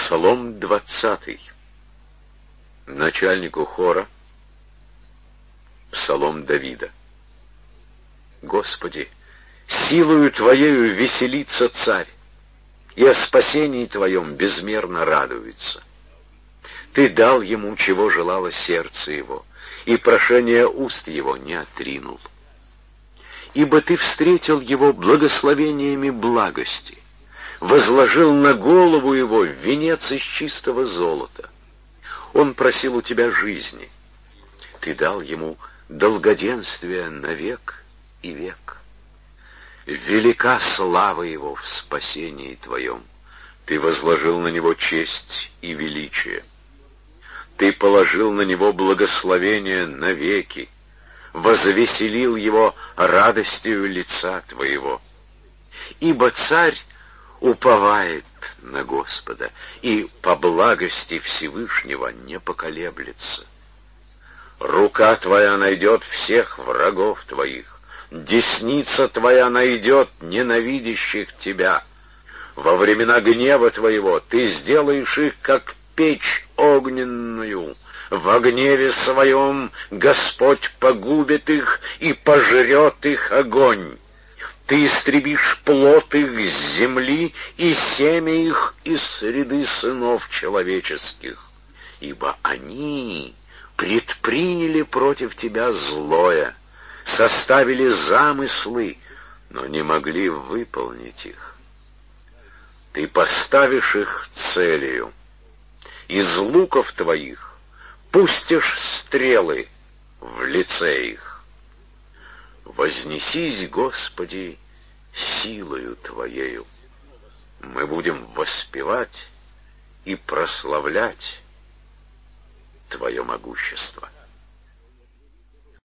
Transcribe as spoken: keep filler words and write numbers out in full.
Псалом двадцатый. Начальнику хора. Псалом Давида. Господи, силою Твоею веселится царь, и о спасении Твоем безмерно радуется. Ты дал ему, чего желало сердце его, и прошение уст его не отринул. Ибо Ты встретил его благословениями благости, возложил на голову его венец из чистого золота. Он просил у Тебя жизни. Ты дал ему долгоденствие навек и век. Велика слава его в спасении Твоем. Ты возложил на него честь и величие. Ты положил на него благословение навеки, возвеселил его радостью лица Твоего. Ибо царь уповает на Господа, и по благости Всевышнего не поколеблется. Рука Твоя найдет всех врагов Твоих, десница Твоя найдет ненавидящих Тебя. Во времена гнева Твоего Ты сделаешь их, как печь огненную. Во гневе Своем Господь погубит их и пожрет их огонь. Ты истребишь плод их с земли и семя их из среды сынов человеческих, ибо они предприняли против Тебя злое, составили замыслы, но не могли выполнить их. Ты поставишь их целью, из луков Твоих пустишь стрелы в лице их. Вознесись, Господи, силою Твоею. Мы будем воспевать и прославлять Твое могущество.